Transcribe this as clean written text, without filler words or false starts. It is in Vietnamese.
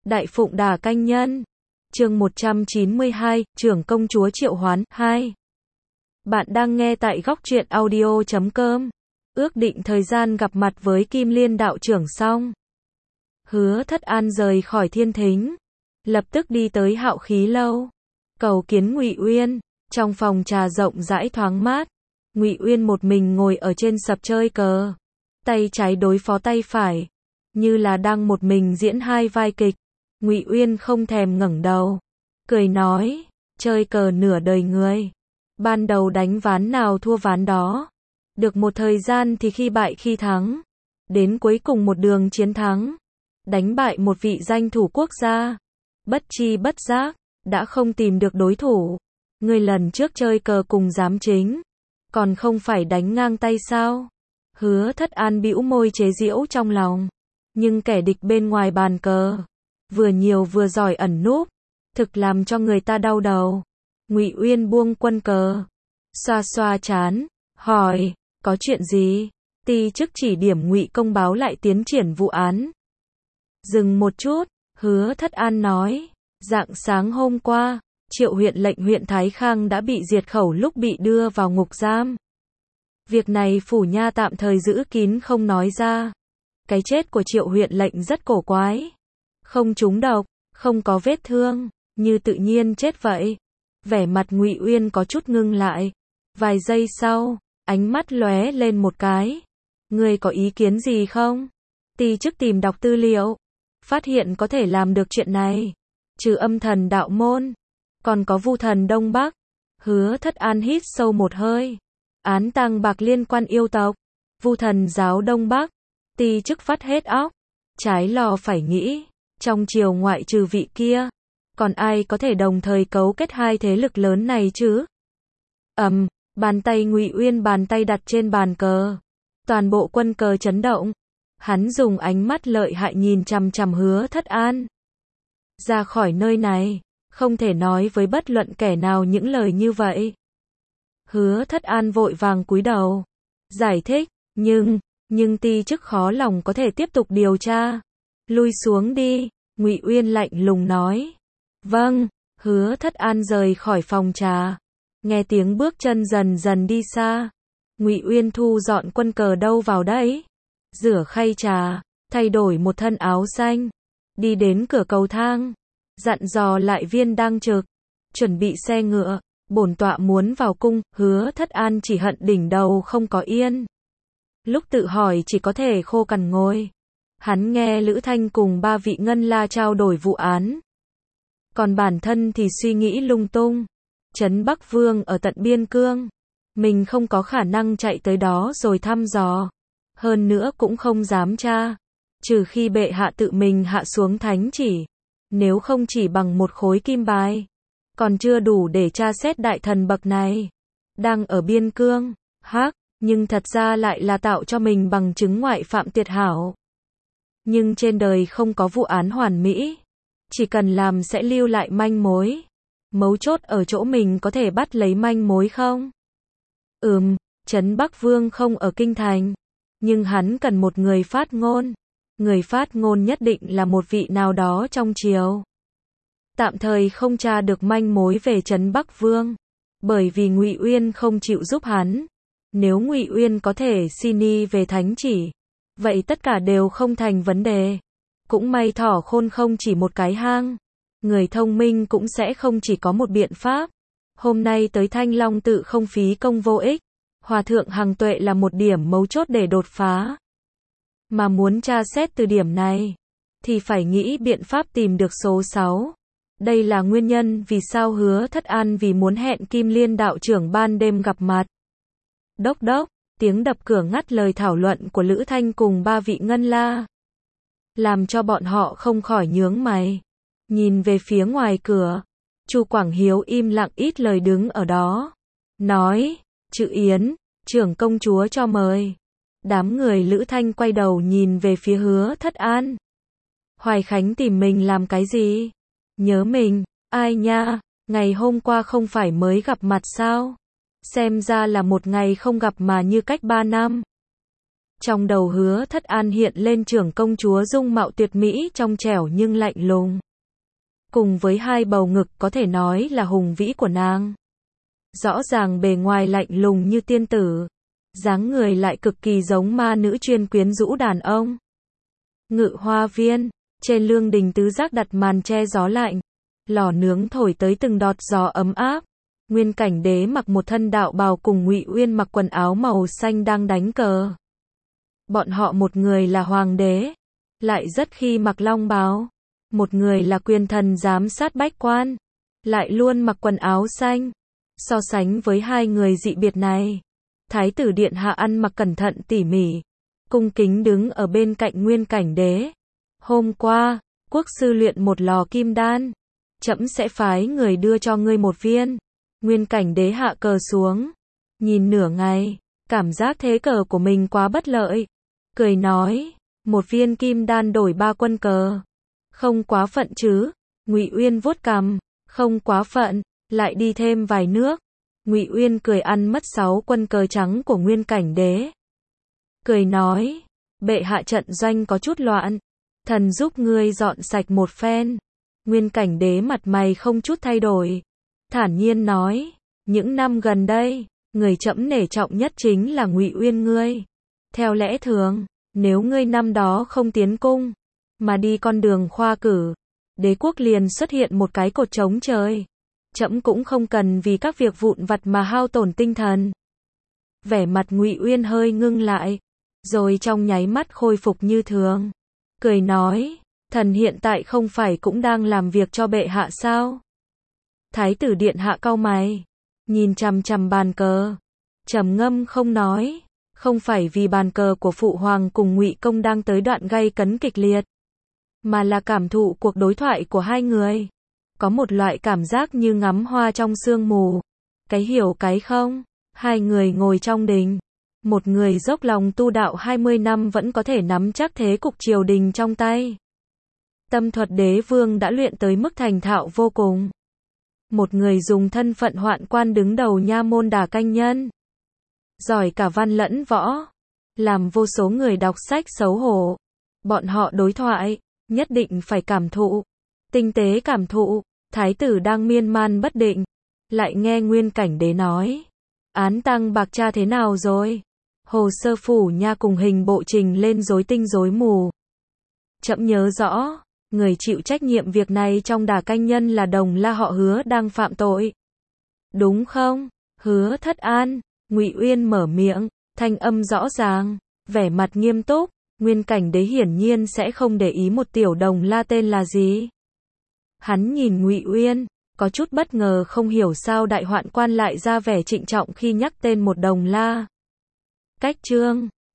Đại Phụng Đà Canh Nhân. Chương 192, Trưởng Công Chúa Triệu Hoán 2. Bạn đang nghe tại góc truyện audio.com. Ước định thời gian gặp mặt với Kim Liên đạo trưởng xong, Hứa Thất An rời khỏi Thiên Thính, lập tức đi tới Hạo Khí lâu, cầu kiến Ngụy Uyên. Trong phòng trà rộng rãi thoáng mát, Ngụy Uyên một mình ngồi ở trên sập chơi cờ, tay trái đối phó tay phải, như là đang một mình diễn hai vai kịch. Ngụy Uyên không thèm ngẩng đầu, cười nói, chơi cờ nửa đời người, ban đầu đánh ván nào thua ván đó, được một thời gian thì khi bại khi thắng, đến cuối cùng một đường chiến thắng, đánh bại một vị danh thủ quốc gia, bất chi bất giác, đã không tìm được đối thủ. Người lần trước chơi cờ cùng giám chính, còn không phải đánh ngang tay sao? Hứa Thất An bĩu môi chế giễu trong lòng, nhưng kẻ địch bên ngoài bàn cờ, vừa nhiều vừa giỏi ẩn núp, thực làm cho người ta đau đầu. Ngụy Uyên buông quân cờ, xoa xoa trán, hỏi, có chuyện gì? Ti chức chỉ điểm Ngụy công báo lại tiến triển vụ án. Dừng một chút, Hứa Thất An nói, rạng sáng hôm qua, Triệu huyện lệnh huyện Thái Khang đã bị diệt khẩu lúc bị đưa vào ngục giam. Việc này phủ nha tạm thời giữ kín không nói ra. Cái chết của Triệu huyện lệnh rất cổ quái, không trúng độc, không có vết thương, như tự nhiên chết vậy. Vẻ mặt Ngụy Uyên có chút ngưng lại, vài giây sau, ánh mắt lóe lên một cái. Ngươi có ý kiến gì không? Ti chức tìm đọc tư liệu, phát hiện có thể làm được chuyện này, trừ Âm Thần đạo môn, còn có Vu Thần Đông Bắc. Hứa Thất An hít sâu một hơi. Án tang bạc liên quan yêu tộc, Vu Thần giáo Đông Bắc. Ti chức vắt hết óc, trái lo phải nghĩ, trong triều ngoại trừ vị kia, còn ai có thể đồng thời cấu kết hai thế lực lớn này chứ? Bàn tay Ngụy Uyên bàn tay đặt trên bàn cờ, toàn bộ quân cờ chấn động. Hắn dùng ánh mắt lợi hại nhìn chằm chằm Hứa Thất An. Ra khỏi nơi này, không thể nói với bất luận kẻ nào những lời như vậy. Hứa Thất An vội vàng cúi đầu, giải thích, nhưng ti chức khó lòng có thể tiếp tục điều tra. Lui xuống đi, Ngụy Uyên lạnh lùng nói. Vâng. Hứa Thất An rời khỏi phòng trà, nghe tiếng bước chân dần dần đi xa. Ngụy Uyên thu dọn quân cờ đâu vào đấy, rửa khay trà, thay đổi một thân áo xanh, đi đến cửa cầu thang, dặn dò lại viên đang trực, chuẩn bị xe ngựa, bổn tọa muốn vào cung. Hứa Thất An chỉ hận đỉnh đầu không có yên, lúc tự hỏi chỉ có thể khô cằn ngồi. Hắn nghe Lữ Thanh cùng ba vị ngân la trao đổi vụ án, còn bản thân thì suy nghĩ lung tung. Trấn Bắc Vương ở tận biên cương, mình không có khả năng chạy tới đó rồi thăm dò, hơn nữa cũng không dám tra, trừ khi bệ hạ tự mình hạ xuống thánh chỉ, nếu không chỉ bằng một khối kim bài, còn chưa đủ để tra xét đại thần bậc này. Đang ở biên cương, nhưng thật ra lại là tạo cho mình bằng chứng ngoại phạm tuyệt hảo. Nhưng trên đời không có vụ án hoàn mỹ, chỉ cần làm sẽ lưu lại manh mối. Mấu chốt ở chỗ mình có thể bắt lấy manh mối không? Trấn Bắc Vương không ở kinh thành, nhưng hắn cần một người phát ngôn. Người phát ngôn nhất định là một vị nào đó trong triều. Tạm thời không tra được manh mối về Trấn Bắc Vương, bởi vì Ngụy Uyên không chịu giúp hắn. Nếu Ngụy Uyên có thể xin y về thánh chỉ, vậy tất cả đều không thành vấn đề. Cũng may thỏ khôn không chỉ một cái hang, người thông minh cũng sẽ không chỉ có một biện pháp. Hôm nay tới Thanh Long tự không phí công vô ích, Hòa thượng Hằng Tuệ là một điểm mấu chốt để đột phá. Mà muốn tra xét từ điểm này, thì phải nghĩ biện pháp tìm được số 6. Đây là nguyên nhân vì sao Hứa Thất An vì muốn hẹn Kim Liên đạo trưởng ban đêm gặp mặt. Đốc đốc, tiếng đập cửa ngắt lời thảo luận của Lữ Thanh cùng ba vị ngân la, làm cho bọn họ không khỏi nhướng mày. Nhìn về phía ngoài cửa, Chu Quảng Hiếu im lặng ít lời đứng ở đó, nói, Chữ Yến, trưởng công chúa cho mời. Đám người Lữ Thanh quay đầu nhìn về phía Hứa Thất An. Hoài Khánh tìm mình làm cái gì? Nhớ mình, ai nha, ngày hôm qua không phải mới gặp mặt sao? Xem ra là một ngày không gặp mà như cách 3 năm. Trong đầu Hứa Thất An hiện lên trưởng công chúa dung mạo tuyệt mỹ trong trẻo nhưng lạnh lùng. Cùng với hai bầu ngực có thể nói là hùng vĩ của nàng. Rõ ràng bề ngoài lạnh lùng như tiên tử, dáng người lại cực kỳ giống ma nữ chuyên quyến rũ đàn ông. Ngự hoa viên, trên lương đình tứ giác đặt màn che gió lạnh, lò nướng thổi tới từng đọt gió ấm áp. Nguyên Cảnh Đế mặc một thân đạo bào cùng Ngụy Uyên mặc quần áo màu xanh đang đánh cờ. Bọn họ một người là hoàng đế, lại rất khi mặc long bào, một người là quyền thần giám sát bách quan, lại luôn mặc quần áo xanh. So sánh với hai người dị biệt này, Thái tử điện hạ ăn mặc cẩn thận tỉ mỉ, cung kính đứng ở bên cạnh Nguyên Cảnh Đế. Hôm qua, quốc sư luyện một lò kim đan, trẫm sẽ phái người đưa cho ngươi một viên. Nguyên Cảnh Đế hạ cờ xuống, nhìn nửa ngày, cảm giác thế cờ của mình quá bất lợi, cười nói, một viên kim đan đổi 3 quân cờ, không quá phận chứ? Ngụy Uyên vuốt cằm, không quá phận, lại đi thêm vài nước. Ngụy Uyên cười ăn mất 6 quân cờ trắng của Nguyên Cảnh Đế. Cười nói, bệ hạ trận doanh có chút loạn, thần giúp ngươi dọn sạch một phen. Nguyên Cảnh Đế mặt mày không chút thay đổi, thản nhiên nói, những năm gần đây, người trẫm nể trọng nhất chính là Ngụy Uyên ngươi. Theo lẽ thường, nếu ngươi năm đó không tiến cung, mà đi con đường khoa cử, đế quốc liền xuất hiện một cái cột trống trời. Trẫm cũng không cần vì các việc vụn vặt mà hao tổn tinh thần. Vẻ mặt Ngụy Uyên hơi ngưng lại, rồi trong nháy mắt khôi phục như thường, cười nói, thần hiện tại không phải cũng đang làm việc cho bệ hạ sao? Thái tử điện hạ cau mày, nhìn chằm chằm bàn cờ, trầm ngâm không nói, không phải vì bàn cờ của phụ hoàng cùng Ngụy công đang tới đoạn gay cấn kịch liệt, mà là cảm thụ cuộc đối thoại của hai người. Có một loại cảm giác như ngắm hoa trong sương mù. Cái hiểu cái không? Hai người ngồi trong đình. Một người dốc lòng tu đạo 20 năm vẫn có thể nắm chắc thế cục triều đình trong tay. Tâm thuật đế vương đã luyện tới mức thành thạo vô cùng. Một người dùng thân phận hoạn quan đứng đầu nha môn đả canh nhân. Giỏi cả văn lẫn võ. Làm vô số người đọc sách xấu hổ. Bọn họ đối thoại, nhất định phải cảm thụ. Tinh tế cảm thụ. Thái tử đang miên man bất định, lại nghe Nguyên Cảnh Đế nói, án Tăng Bạc Cha thế nào rồi? Hồ sơ phủ nha cùng hình bộ trình lên rối tinh rối mù. Trẫm nhớ rõ, người chịu trách nhiệm việc này trong đả canh nhân là đồng la họ Hứa đang phạm tội. Đúng không? Hứa Thất An, Ngụy Uyên mở miệng, thanh âm rõ ràng, vẻ mặt nghiêm túc. Nguyên Cảnh Đế hiển nhiên sẽ không để ý một tiểu đồng la tên là gì. Hắn nhìn Ngụy Uyên, có chút bất ngờ không hiểu sao đại hoạn quan lại ra vẻ trịnh trọng khi nhắc tên một đồng la. Cách chương